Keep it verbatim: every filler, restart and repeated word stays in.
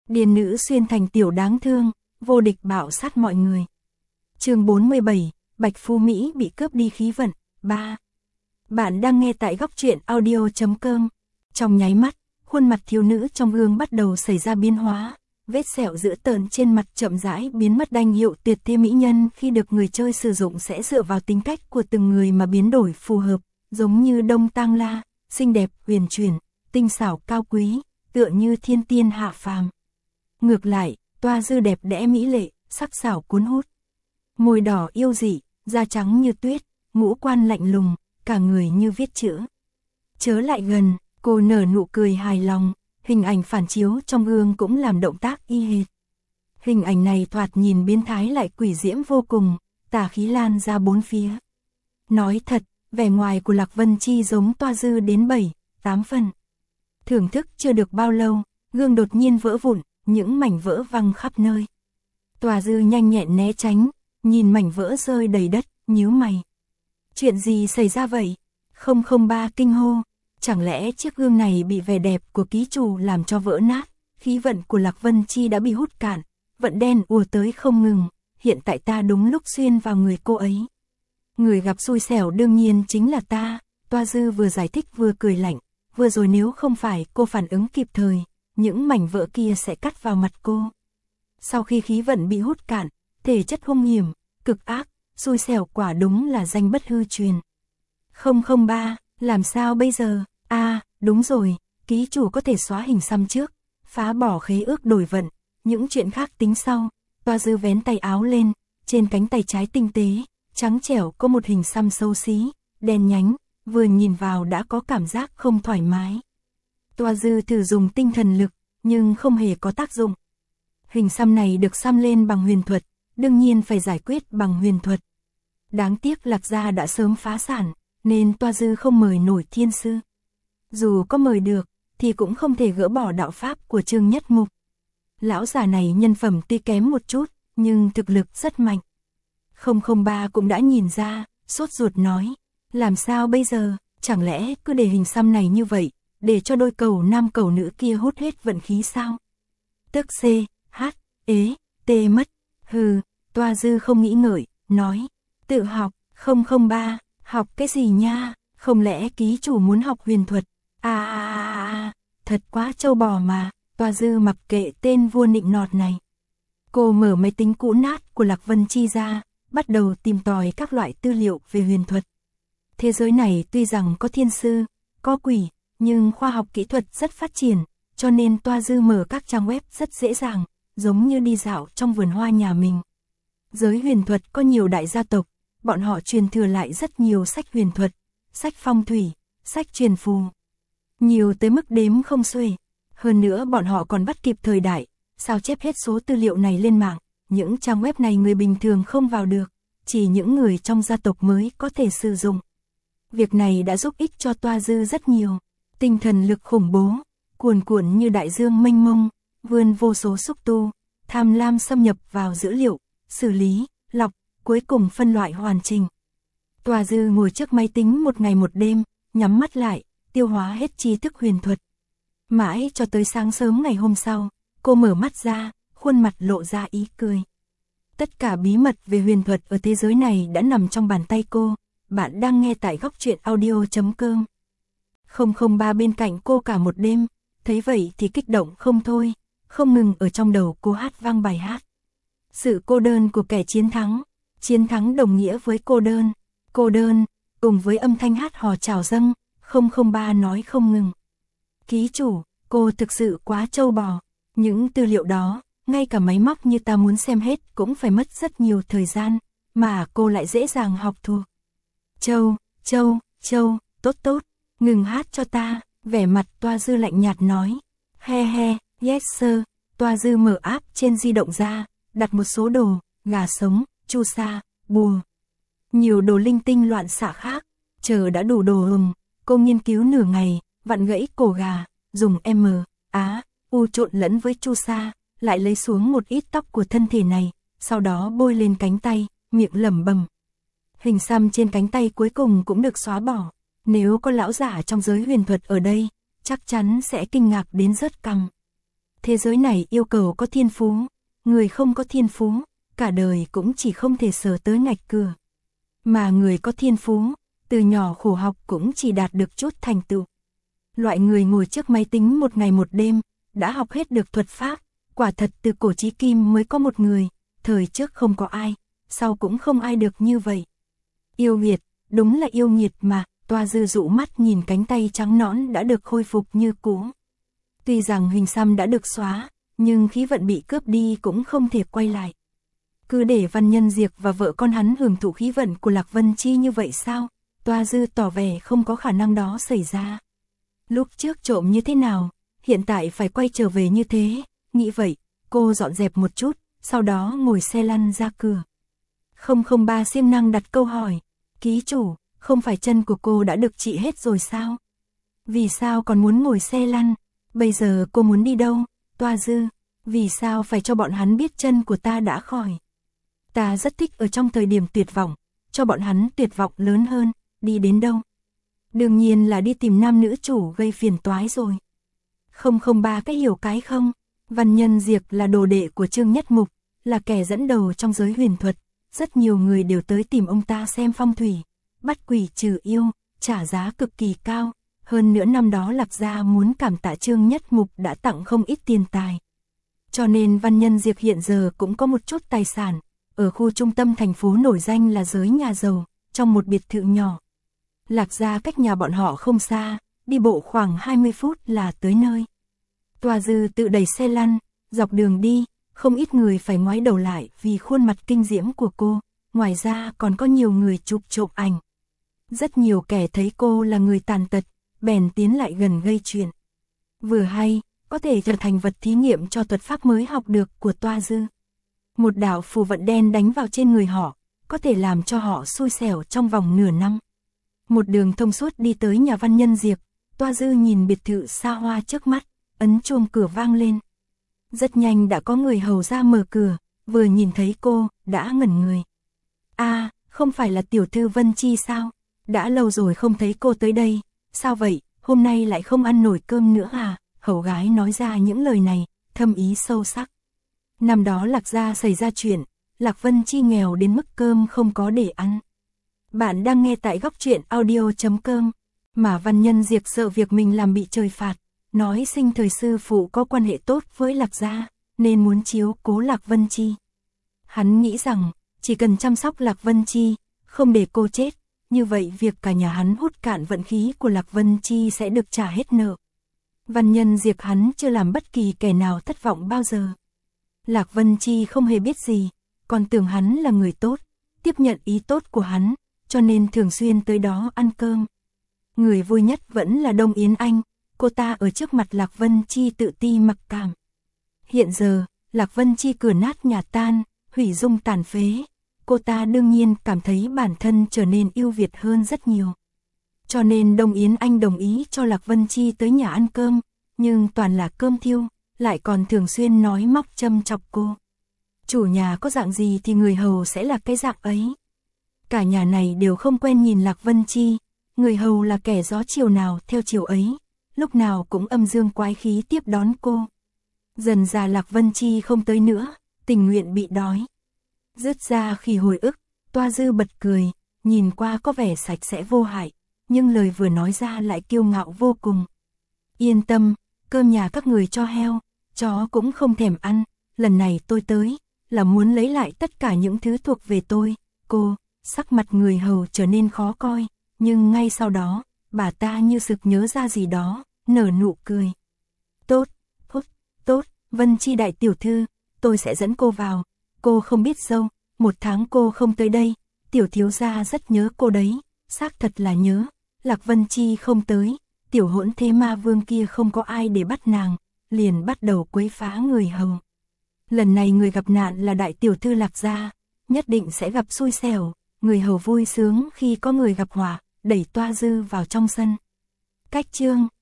Điền nữ xuyên thành tiểu đáng thương, vô địch bạo sát mọi người. Chương bốn mươi bảy, Bạch Phú Mỹ bị cướp đi khí vận, ba. Bạn đang nghe tại góc truyện audio chấm com. Trong nháy mắt, khuôn mặt thiếu nữ trong gương bắt đầu xảy ra biến hóa, vết sẹo dữ tợn trên mặt chậm rãi biến mất. Đanh hiệu tuyệt thế mỹ nhân khi được người chơi sử dụng sẽ dựa vào tính cách của từng người mà biến đổi phù hợp, giống như Đông Tang La, xinh đẹp, huyền chuyển, tinh xảo, cao quý, tựa như thiên tiên hạ phàm. Ngược lại, Toa Dư đẹp đẽ mỹ lệ, sắc sảo cuốn hút. Môi đỏ yêu dị, da trắng như tuyết, ngũ quan lạnh lùng, cả người như viết chữ. Chớ lại gần, cô nở nụ cười hài lòng, hình ảnh phản chiếu trong gương cũng làm động tác y hệt. Hình ảnh này thoạt nhìn biến thái lại quỷ diễm vô cùng, tà khí lan ra bốn phía. Nói thật, vẻ ngoài của Lạc Vân Chi giống Toa Dư đến bảy, tám phần. Thưởng thức chưa được bao lâu, gương đột nhiên vỡ vụn, những mảnh vỡ văng khắp nơi. Toa Dư nhanh nhẹn né tránh, nhìn mảnh vỡ rơi đầy đất, nhíu mày. Chuyện gì xảy ra vậy? không không ba kinh hô, chẳng lẽ chiếc gương này bị vẻ đẹp của ký chủ làm cho vỡ nát? Khí vận của Lạc Vân Chi đã bị hút cạn, vận đen ùa tới không ngừng, hiện tại ta đúng lúc xuyên vào người cô ấy. Người gặp xui xẻo đương nhiên chính là ta, Toa Dư vừa giải thích vừa cười lạnh, vừa rồi nếu không phải cô phản ứng kịp thời, những mảnh vỡ kia sẽ cắt vào mặt cô. Sau khi khí vận bị hút cạn, thể chất hung hiểm, cực ác, xui xẻo quả đúng là danh bất hư truyền. không không ba, làm sao bây giờ? À, đúng rồi, ký chủ có thể xóa hình xăm trước, phá bỏ khế ước đổi vận, những chuyện khác tính sau. Toa Dư vén tay áo lên, trên cánh tay trái tinh tế, trắng trẻo có một hình xăm xấu xí, đen nhánh, vừa nhìn vào đã có cảm giác không thoải mái. Toa Dư thử dùng tinh thần lực, nhưng không hề có tác dụng. Hình xăm này được xăm lên bằng huyền thuật, đương nhiên phải giải quyết bằng huyền thuật. Đáng tiếc Lạc gia đã sớm phá sản, nên Toa Dư không mời nổi thiên sư. Dù có mời được, thì cũng không thể gỡ bỏ đạo pháp của Trương Nhất Mục. Lão già này nhân phẩm tuy kém một chút, nhưng thực lực rất mạnh. không không ba cũng đã nhìn ra, sốt ruột nói, làm sao bây giờ, chẳng lẽ cứ để hình xăm này như vậy, để cho đôi cầu nam cầu nữ kia hút hết vận khí sao? Tức C, H, ế, T mất, hừ, Toa Dư không nghĩ ngợi, nói, tự học, không không ba, học cái gì nha, không lẽ ký chủ muốn học huyền thuật? À, à, à, à, thật quá trâu bò mà. Toa Dư mặc kệ tên vua nịnh nọt này. Cô mở máy tính cũ nát của Lạc Vân Chi ra, bắt đầu tìm tòi các loại tư liệu về huyền thuật. Thế giới này tuy rằng có thiên sư, có quỷ, nhưng khoa học kỹ thuật rất phát triển, cho nên Toa Dư mở các trang web rất dễ dàng, giống như đi dạo trong vườn hoa nhà mình. Giới huyền thuật có nhiều đại gia tộc, bọn họ truyền thừa lại rất nhiều sách huyền thuật, sách phong thủy, sách truyền phù. Nhiều tới mức đếm không xuể. Hơn nữa bọn họ còn bắt kịp thời đại, sao chép hết số tư liệu này lên mạng, những trang web này người bình thường không vào được, chỉ những người trong gia tộc mới có thể sử dụng. Việc này đã giúp ích cho Toa Dư rất nhiều, tinh thần lực khủng bố, cuồn cuộn như đại dương mênh mông, vươn vô số xúc tu, tham lam xâm nhập vào dữ liệu, xử lý, lọc, cuối cùng phân loại hoàn chỉnh. Toa Dư ngồi trước máy tính một ngày một đêm, nhắm mắt lại, tiêu hóa hết tri thức huyền thuật. Mãi cho tới sáng sớm ngày hôm sau, cô mở mắt ra, khuôn mặt lộ ra ý cười. Tất cả bí mật về huyền thuật ở thế giới này đã nằm trong bàn tay cô. Bạn đang nghe tại góc truyện audio chấm com. không không ba bên cạnh cô cả một đêm, thấy vậy thì kích động không thôi, không ngừng ở trong đầu cô hát vang bài hát. Sự cô đơn của kẻ chiến thắng, chiến thắng đồng nghĩa với cô đơn, cô đơn, cùng với âm thanh hát hò chào dâng, không không ba nói không ngừng. Ký chủ, cô thực sự quá trâu bò, những tư liệu đó, ngay cả máy móc như ta muốn xem hết cũng phải mất rất nhiều thời gian, mà cô lại dễ dàng học thuộc. Châu, Châu, Châu, tốt tốt, ngừng hát cho ta, vẻ mặt Toa Dư lạnh nhạt nói. He he, yes sir, Toa Dư mở app trên di động ra, đặt một số đồ, gà sống, chu sa, bùa. Nhiều đồ linh tinh loạn xạ khác, chờ đã đủ đồ hừng, cô nghiên cứu nửa ngày, vặn gãy cổ gà, dùng M, Á, U trộn lẫn với chu sa, lại lấy xuống một ít tóc của thân thể này, sau đó bôi lên cánh tay, miệng lẩm bẩm. Hình xăm trên cánh tay cuối cùng cũng được xóa bỏ. Nếu có lão giả trong giới huyền thuật ở đây, chắc chắn sẽ kinh ngạc đến rớt cằm. Thế giới này yêu cầu có thiên phú, người không có thiên phú, cả đời cũng chỉ không thể sờ tới ngạch cửa. Mà người có thiên phú, từ nhỏ khổ học cũng chỉ đạt được chút thành tựu. Loại người ngồi trước máy tính một ngày một đêm, đã học hết được thuật pháp, quả thật từ cổ chí kim mới có một người, thời trước không có ai, sau cũng không ai được như vậy. Yêu nghiệt, đúng là yêu nghiệt mà, Toa Dư dụ mắt nhìn cánh tay trắng nõn đã được khôi phục như cũ. Tuy rằng hình xăm đã được xóa, nhưng khí vận bị cướp đi cũng không thể quay lại. Cứ để Văn Nhân Diệp và vợ con hắn hưởng thụ khí vận của Lạc Vân Chi như vậy sao? Toa Dư tỏ vẻ không có khả năng đó xảy ra. Lúc trước trộm như thế nào, hiện tại phải quay trở về như thế, nghĩ vậy, cô dọn dẹp một chút, sau đó ngồi xe lăn ra cửa. không không ba siêng năng đặt câu hỏi, ký chủ, không phải chân của cô đã được trị hết rồi sao? Vì sao còn muốn ngồi xe lăn? Bây giờ cô muốn đi đâu? Toa Dư, vì sao phải cho bọn hắn biết chân của ta đã khỏi? Ta rất thích ở trong thời điểm tuyệt vọng, cho bọn hắn tuyệt vọng lớn hơn, đi đến đâu? Đương nhiên là đi tìm nam nữ chủ gây phiền toái rồi. không không ba cái hiểu cái không? Văn Nhân Diệp là đồ đệ của Trương Nhất Mục, là kẻ dẫn đầu trong giới huyền thuật, rất nhiều người đều tới tìm ông ta xem phong thủy, bắt quỷ trừ yêu, trả giá cực kỳ cao. Hơn nữa năm đó Lạc Gia muốn cảm tạ Trương Nhất Mục đã tặng không ít tiền tài. Cho nên Văn Nhân Diệp hiện giờ cũng có một chút tài sản, ở khu trung tâm thành phố nổi danh là giới nhà giàu, trong một biệt thự nhỏ. Lạc Gia cách nhà bọn họ không xa, đi bộ khoảng hai mươi phút là tới nơi. Toa Dư tự đẩy xe lăn, dọc đường đi, không ít người phải ngoái đầu lại vì khuôn mặt kinh diễm của cô, ngoài ra còn có nhiều người chụp trộm ảnh. Rất nhiều kẻ thấy cô là người tàn tật, bèn tiến lại gần gây chuyện. Vừa hay, có thể trở thành vật thí nghiệm cho thuật pháp mới học được của Toa Dư. Một đạo phù vận đen đánh vào trên người họ, có thể làm cho họ xui xẻo trong vòng nửa năm. Một đường thông suốt đi tới nhà Văn Nhân Diệp, Toa Dư nhìn biệt thự xa hoa trước mắt, ấn chuông cửa vang lên. Rất nhanh đã có người hầu ra mở cửa, vừa nhìn thấy cô, đã ngẩn người. A, à, không phải là tiểu thư Vân Chi sao? Đã lâu rồi không thấy cô tới đây, sao vậy, hôm nay lại không ăn nổi cơm nữa à? Hầu gái nói ra những lời này, thâm ý sâu sắc. Năm đó Lạc Gia xảy ra chuyện, Lạc Vân Chi nghèo đến mức cơm không có để ăn. Bạn đang nghe tại góc truyện audio chấm com, mà Văn Nhân Diệp sợ việc mình làm bị trời phạt, nói sinh thời sư phụ có quan hệ tốt với Lạc Gia, nên muốn chiếu cố Lạc Vân Chi. Hắn nghĩ rằng, chỉ cần chăm sóc Lạc Vân Chi, không để cô chết, như vậy việc cả nhà hắn hút cạn vận khí của Lạc Vân Chi sẽ được trả hết nợ. Văn Nhân Diệp hắn chưa làm bất kỳ kẻ nào thất vọng bao giờ. Lạc Vân Chi không hề biết gì, còn tưởng hắn là người tốt, tiếp nhận ý tốt của hắn, cho nên thường xuyên tới đó ăn cơm. Người vui nhất vẫn là Đông Yến Anh, cô ta ở trước mặt Lạc Vân Chi tự ti mặc cảm. Hiện giờ, Lạc Vân Chi cửa nát nhà tan, hủy dung tàn phế, cô ta đương nhiên cảm thấy bản thân trở nên ưu việt hơn rất nhiều. Cho nên Đông Yến Anh đồng ý cho Lạc Vân Chi tới nhà ăn cơm, nhưng toàn là cơm thiêu, lại còn thường xuyên nói móc châm chọc cô. Chủ nhà có dạng gì thì người hầu sẽ là cái dạng ấy. Cả nhà này đều không quen nhìn Lạc Vân Chi, người hầu là kẻ gió chiều nào theo chiều ấy, lúc nào cũng âm dương quái khí tiếp đón cô. Dần già Lạc Vân Chi không tới nữa, tình nguyện bị đói. Dứt ra khi hồi ức, Toa Dư bật cười, nhìn qua có vẻ sạch sẽ vô hại, nhưng lời vừa nói ra lại kiêu ngạo vô cùng. Yên tâm, cơm nhà các người cho heo, chó cũng không thèm ăn, lần này tôi tới, là muốn lấy lại tất cả những thứ thuộc về tôi. Cô, sắc mặt người hầu trở nên khó coi, nhưng ngay sau đó, bà ta như sực nhớ ra gì đó, nở nụ cười. Tốt, tốt, tốt, Vân Chi đại tiểu thư, tôi sẽ dẫn cô vào, cô không biết đâu, một tháng cô không tới đây, tiểu thiếu gia rất nhớ cô đấy, xác thật là nhớ. Lạc Vân Chi không tới, tiểu hỗn thế ma vương kia không có ai để bắt nàng, liền bắt đầu quấy phá người hầu. Lần này người gặp nạn là đại tiểu thư Lạc Gia, nhất định sẽ gặp xui xẻo, người hầu vui sướng khi có người gặp họa, đẩy Toa Dư vào trong sân. Cách chương